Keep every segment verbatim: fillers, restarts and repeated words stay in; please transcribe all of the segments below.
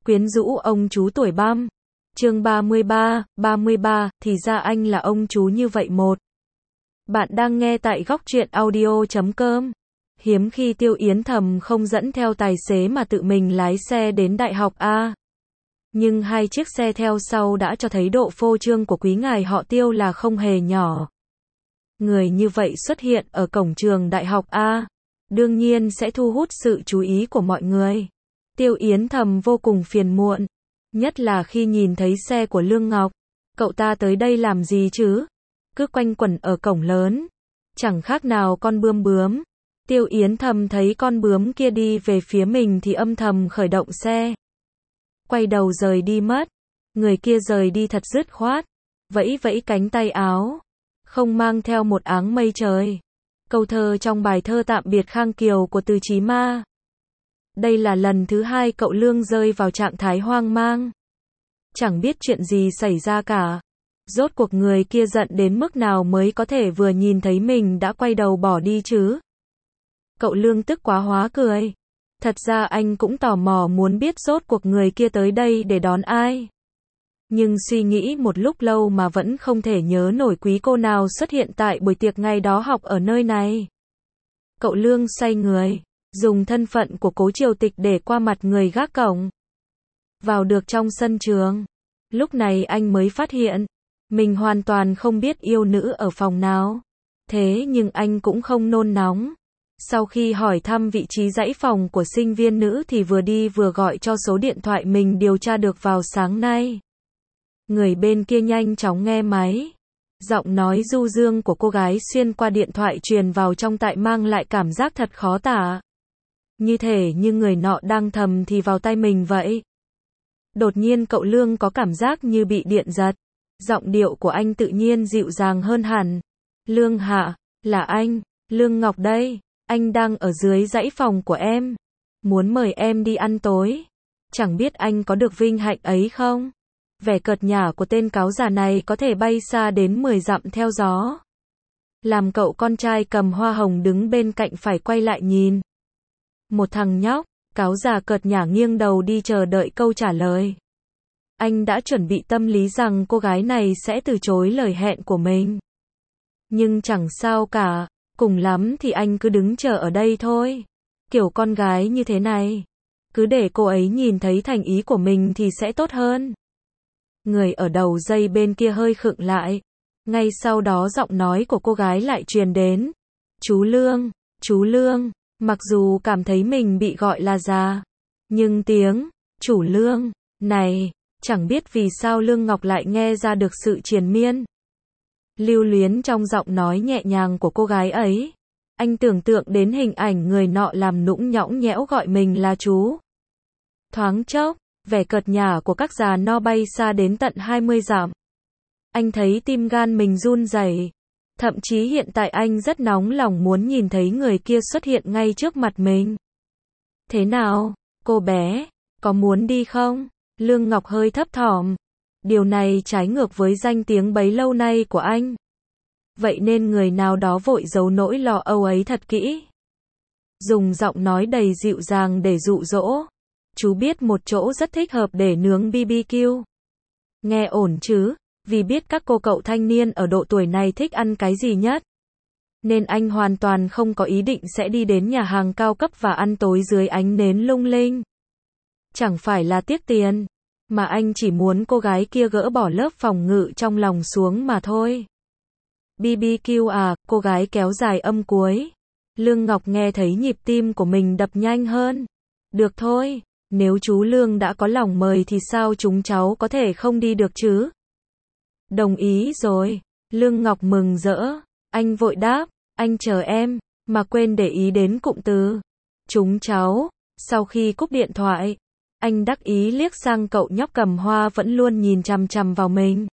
Quyến rũ ông chú tuổi băm. Chương ba mươi ba, ba mươi ba, thì ra anh là ông chú như vậy một. Bạn đang nghe tại góc truyện audio chấm com. Hiếm khi Tiêu Yến Thầm không dẫn theo tài xế mà tự mình lái xe đến đại học A. Nhưng hai chiếc xe theo sau đã cho thấy độ phô trương của quý ngài họ Tiêu là không hề nhỏ. Người như vậy xuất hiện ở cổng trường đại học A, đương nhiên sẽ thu hút sự chú ý của mọi người. Tiêu Yến Thầm vô cùng phiền muộn, nhất là khi nhìn thấy xe của Lương Ngọc. Cậu ta tới đây làm gì chứ? Cứ quanh quẩn ở cổng lớn, chẳng khác nào con bươm bướm. Tiêu Yến Thầm thấy con bướm kia đi về phía mình thì âm thầm khởi động xe. Quay đầu rời đi mất. Người kia rời đi thật dứt khoát, vẫy vẫy cánh tay áo, không mang theo một áng mây trời. Câu thơ trong bài thơ Tạm biệt Khang Kiều của Từ Chí Ma. Đây là lần thứ hai cậu Lương rơi vào trạng thái hoang mang. Chẳng biết chuyện gì xảy ra cả. Rốt cuộc người kia giận đến mức nào mới có thể vừa nhìn thấy mình đã quay đầu bỏ đi chứ? Cậu Lương tức quá hóa cười. Thật ra anh cũng tò mò muốn biết rốt cuộc người kia tới đây để đón ai. Nhưng suy nghĩ một lúc lâu mà vẫn không thể nhớ nổi quý cô nào xuất hiện tại buổi tiệc ngày đó học ở nơi này. Cậu Lương xoay người, dùng thân phận của Cố Triều Tịch để qua mặt người gác cổng. Vào được trong sân trường. Lúc này anh mới phát hiện, mình hoàn toàn không biết yêu nữ ở phòng nào. Thế nhưng anh cũng không nôn nóng. Sau khi hỏi thăm vị trí dãy phòng của sinh viên nữ thì vừa đi vừa gọi cho số điện thoại mình điều tra được vào sáng nay. Người bên kia nhanh chóng nghe máy. Giọng nói du dương của cô gái xuyên qua điện thoại truyền vào trong tai mang lại cảm giác thật khó tả. Như thể như người nọ đang thầm thì vào tai mình vậy. Đột nhiên cậu Lương có cảm giác như bị điện giật. Giọng điệu của anh tự nhiên dịu dàng hơn hẳn. Lương hả? Là anh, Lương Ngọc đây. Anh đang ở dưới dãy phòng của em. Muốn mời em đi ăn tối. Chẳng biết anh có được vinh hạnh ấy không? Vẻ cợt nhả của tên cáo già này có thể bay xa đến mười dặm theo gió. Làm cậu con trai cầm hoa hồng đứng bên cạnh phải quay lại nhìn. Một thằng nhóc, cáo già cợt nhả nghiêng đầu đi chờ đợi câu trả lời. Anh đã chuẩn bị tâm lý rằng cô gái này sẽ từ chối lời hẹn của mình. Nhưng chẳng sao cả, cùng lắm thì anh cứ đứng chờ ở đây thôi. Kiểu con gái như thế này, cứ để cô ấy nhìn thấy thành ý của mình thì sẽ tốt hơn. Người ở đầu dây bên kia hơi khựng lại. Ngay sau đó giọng nói của cô gái lại truyền đến. Chú Lương, chú Lương, mặc dù cảm thấy mình bị gọi là già, nhưng tiếng, chủ Lương, này, chẳng biết vì sao Lương Ngọc lại nghe ra được sự triền miên. Lưu luyến trong giọng nói nhẹ nhàng của cô gái ấy. Anh tưởng tượng đến hình ảnh người nọ làm nũng nhõng nhẽo gọi mình là chú. Thoáng chốc, vẻ cợt nhả của các già no bay xa đến tận hai mươi dặm. Anh thấy tim gan mình run rẩy. Thậm chí hiện tại anh rất nóng lòng muốn nhìn thấy người kia xuất hiện ngay trước mặt mình. Thế nào, cô bé, có muốn đi không? Lương Ngọc hơi thấp thỏm. Điều này trái ngược với danh tiếng bấy lâu nay của anh. Vậy nên người nào đó vội giấu nỗi lo âu ấy thật kỹ. Dùng giọng nói đầy dịu dàng để dụ dỗ. Chú biết một chỗ rất thích hợp để nướng bi bi kiu. Nghe ổn chứ, vì biết các cô cậu thanh niên ở độ tuổi này thích ăn cái gì nhất. Nên anh hoàn toàn không có ý định sẽ đi đến nhà hàng cao cấp và ăn tối dưới ánh nến lung linh. Chẳng phải là tiếc tiền, mà anh chỉ muốn cô gái kia gỡ bỏ lớp phòng ngự trong lòng xuống mà thôi. bi bi kiu à, cô gái kéo dài âm cuối. Lương Ngọc nghe thấy nhịp tim của mình đập nhanh hơn. Được thôi, nếu chú Lương đã có lòng mời thì sao chúng cháu có thể không đi được chứ? Đồng ý rồi. Lương Ngọc mừng rỡ. Anh vội đáp, anh chờ em, mà quên để ý đến cụm từ chúng cháu. Sau khi cúp điện thoại, anh đắc ý liếc sang cậu nhóc cầm hoa vẫn luôn nhìn chằm chằm vào mình.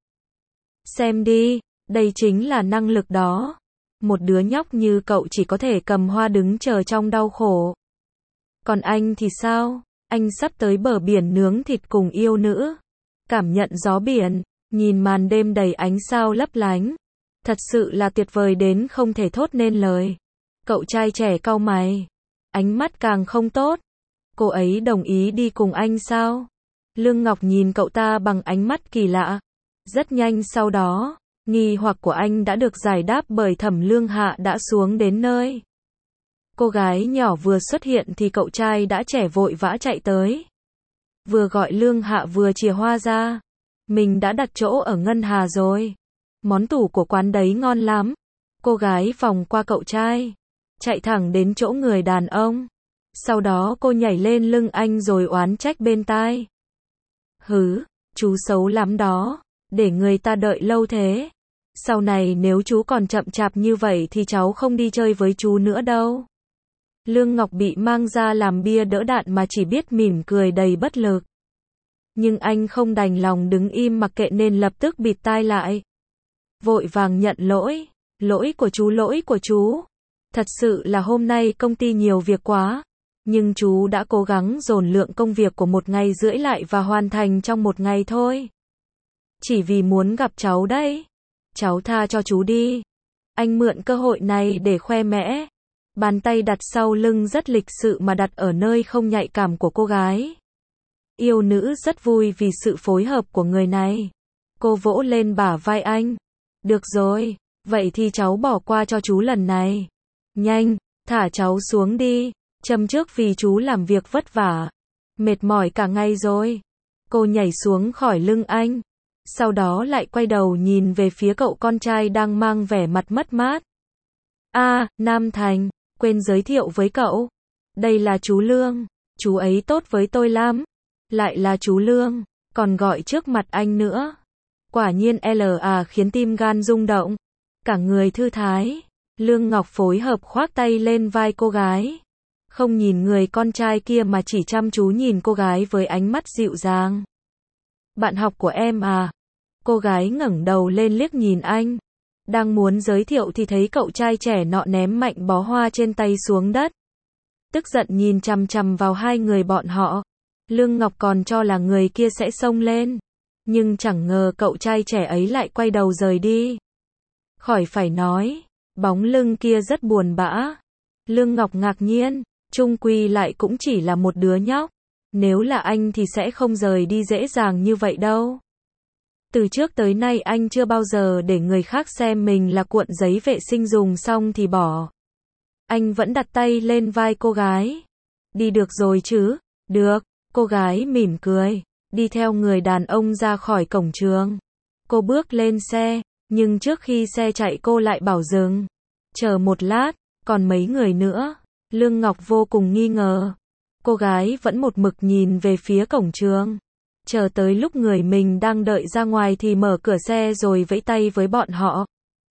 Xem đi, đây chính là năng lực đó. Một đứa nhóc như cậu chỉ có thể cầm hoa đứng chờ trong đau khổ. Còn anh thì sao? Anh sắp tới bờ biển nướng thịt cùng yêu nữ. Cảm nhận gió biển, nhìn màn đêm đầy ánh sao lấp lánh. Thật sự là tuyệt vời đến không thể thốt nên lời. Cậu trai trẻ cau mày. Ánh mắt càng không tốt. Cô ấy đồng ý đi cùng anh sao? Lương Ngọc nhìn cậu ta bằng ánh mắt kỳ lạ. Rất nhanh sau đó, nghi hoặc của anh đã được giải đáp bởi Thẩm Lương Hạ đã xuống đến nơi. Cô gái nhỏ vừa xuất hiện thì cậu trai đã trẻ vội vã chạy tới. Vừa gọi Lương Hạ vừa chìa hoa ra. Mình đã đặt chỗ ở Ngân Hà rồi. Món tủ của quán đấy ngon lắm. Cô gái vòng qua cậu trai, chạy thẳng đến chỗ người đàn ông. Sau đó cô nhảy lên lưng anh rồi oán trách bên tai. Hứ, chú xấu lắm đó, để người ta đợi lâu thế. Sau này nếu chú còn chậm chạp như vậy thì cháu không đi chơi với chú nữa đâu. Lương Ngọc bị mang ra làm bia đỡ đạn mà chỉ biết mỉm cười đầy bất lực. Nhưng anh không đành lòng đứng im mặc kệ nên lập tức bịt tai lại. Vội vàng nhận lỗi. Lỗi của chú, lỗi của chú. Thật sự là hôm nay công ty nhiều việc quá. Nhưng chú đã cố gắng dồn lượng công việc của một ngày rưỡi lại và hoàn thành trong một ngày thôi. Chỉ vì muốn gặp cháu đấy. Cháu tha cho chú đi. Anh mượn cơ hội này để khoe mẽ. Bàn tay đặt sau lưng rất lịch sự mà đặt ở nơi không nhạy cảm của cô gái. Yêu nữ rất vui vì sự phối hợp của người này. Cô vỗ lên bả vai anh. Được rồi, vậy thì cháu bỏ qua cho chú lần này. Nhanh, thả cháu xuống đi. Châm trước vì chú làm việc vất vả. Mệt mỏi cả ngày rồi. Cô nhảy xuống khỏi lưng anh. Sau đó lại quay đầu nhìn về phía cậu con trai đang mang vẻ mặt mất mát. À, Nam Thành, quên giới thiệu với cậu. Đây là chú Lương. Chú ấy tốt với tôi lắm. Lại là chú Lương, còn gọi trước mặt anh nữa. Quả nhiên lờ a khiến tim gan rung động. Cả người thư thái. Lương Ngọc phối hợp khoác tay lên vai cô gái. Không nhìn người con trai kia mà chỉ chăm chú nhìn cô gái với ánh mắt dịu dàng. Bạn học của em à? Cô gái ngẩng đầu lên liếc nhìn anh. Đang muốn giới thiệu thì thấy cậu trai trẻ nọ ném mạnh bó hoa trên tay xuống đất. Tức giận nhìn chằm chằm vào hai người bọn họ. Lương Ngọc còn cho là người kia sẽ xông lên. Nhưng chẳng ngờ cậu trai trẻ ấy lại quay đầu rời đi. Khỏi phải nói, bóng lưng kia rất buồn bã. Lương Ngọc ngạc nhiên, chung quy lại cũng chỉ là một đứa nhóc. Nếu là anh thì sẽ không rời đi dễ dàng như vậy đâu. Từ trước tới nay anh chưa bao giờ để người khác xem mình là cuộn giấy vệ sinh dùng xong thì bỏ. Anh vẫn đặt tay lên vai cô gái. Đi được rồi chứ? Được, cô gái mỉm cười, đi theo người đàn ông ra khỏi cổng trường. Cô bước lên xe, nhưng trước khi xe chạy cô lại bảo dừng. Chờ một lát, còn mấy người nữa. Lương Ngọc vô cùng nghi ngờ. Cô gái vẫn một mực nhìn về phía cổng trường. Chờ tới lúc người mình đang đợi ra ngoài thì mở cửa xe rồi vẫy tay với bọn họ.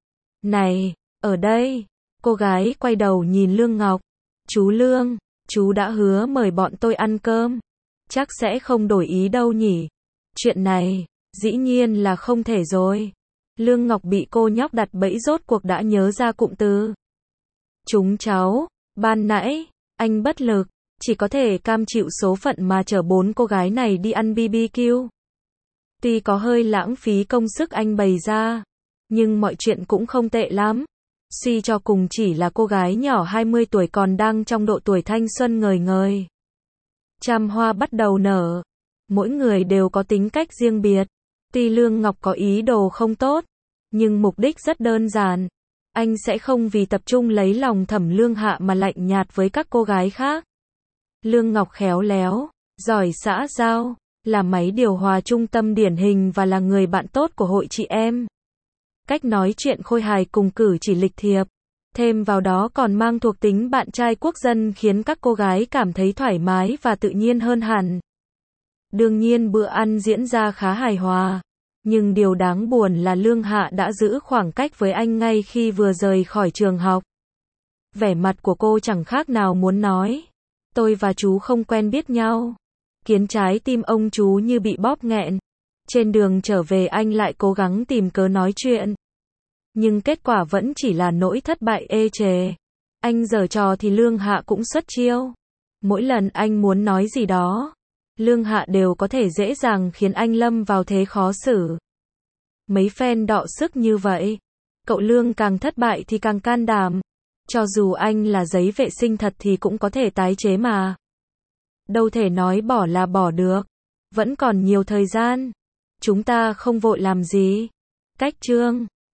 Này, ở đây. Cô gái quay đầu nhìn Lương Ngọc. Chú Lương, chú đã hứa mời bọn tôi ăn cơm. Chắc sẽ không đổi ý đâu nhỉ. Chuyện này, dĩ nhiên là không thể rồi. Lương Ngọc bị cô nhóc đặt bẫy rốt cuộc đã nhớ ra cụm từ. Chúng cháu, ban nãy, anh bất lực. Chỉ có thể cam chịu số phận mà chở bốn cô gái này đi ăn bê bê kiu. Tuy có hơi lãng phí công sức anh bày ra, nhưng mọi chuyện cũng không tệ lắm. Suy cho cùng chỉ là cô gái nhỏ hai mươi tuổi còn đang trong độ tuổi thanh xuân ngời ngời. Trăm hoa bắt đầu nở. Mỗi người đều có tính cách riêng biệt. Tuy Lương Ngọc có ý đồ không tốt, nhưng mục đích rất đơn giản. Anh sẽ không vì tập trung lấy lòng Thẩm Lương Hạ mà lạnh nhạt với các cô gái khác. Lương Ngọc khéo léo, giỏi xã giao, là máy điều hòa trung tâm điển hình và là người bạn tốt của hội chị em. Cách nói chuyện khôi hài cùng cử chỉ lịch thiệp, thêm vào đó còn mang thuộc tính bạn trai quốc dân khiến các cô gái cảm thấy thoải mái và tự nhiên hơn hẳn. Đương nhiên bữa ăn diễn ra khá hài hòa, nhưng điều đáng buồn là Lương Hạ đã giữ khoảng cách với anh ngay khi vừa rời khỏi trường học. Vẻ mặt của cô chẳng khác nào muốn nói. Tôi và chú không quen biết nhau. Khiến trái tim ông chú như bị bóp nghẹn. Trên đường trở về anh lại cố gắng tìm cớ nói chuyện. Nhưng kết quả vẫn chỉ là nỗi thất bại ê chề. Anh giở trò thì Lương Hạ cũng xuất chiêu. Mỗi lần anh muốn nói gì đó, Lương Hạ đều có thể dễ dàng khiến anh lâm vào thế khó xử. Mấy phen đọ sức như vậy, cậu Lương càng thất bại thì càng can đảm. Cho dù anh là giấy vệ sinh thật thì cũng có thể tái chế mà. Đâu thể nói bỏ là bỏ được. Vẫn còn nhiều thời gian. Chúng ta không vội làm gì. Cách chương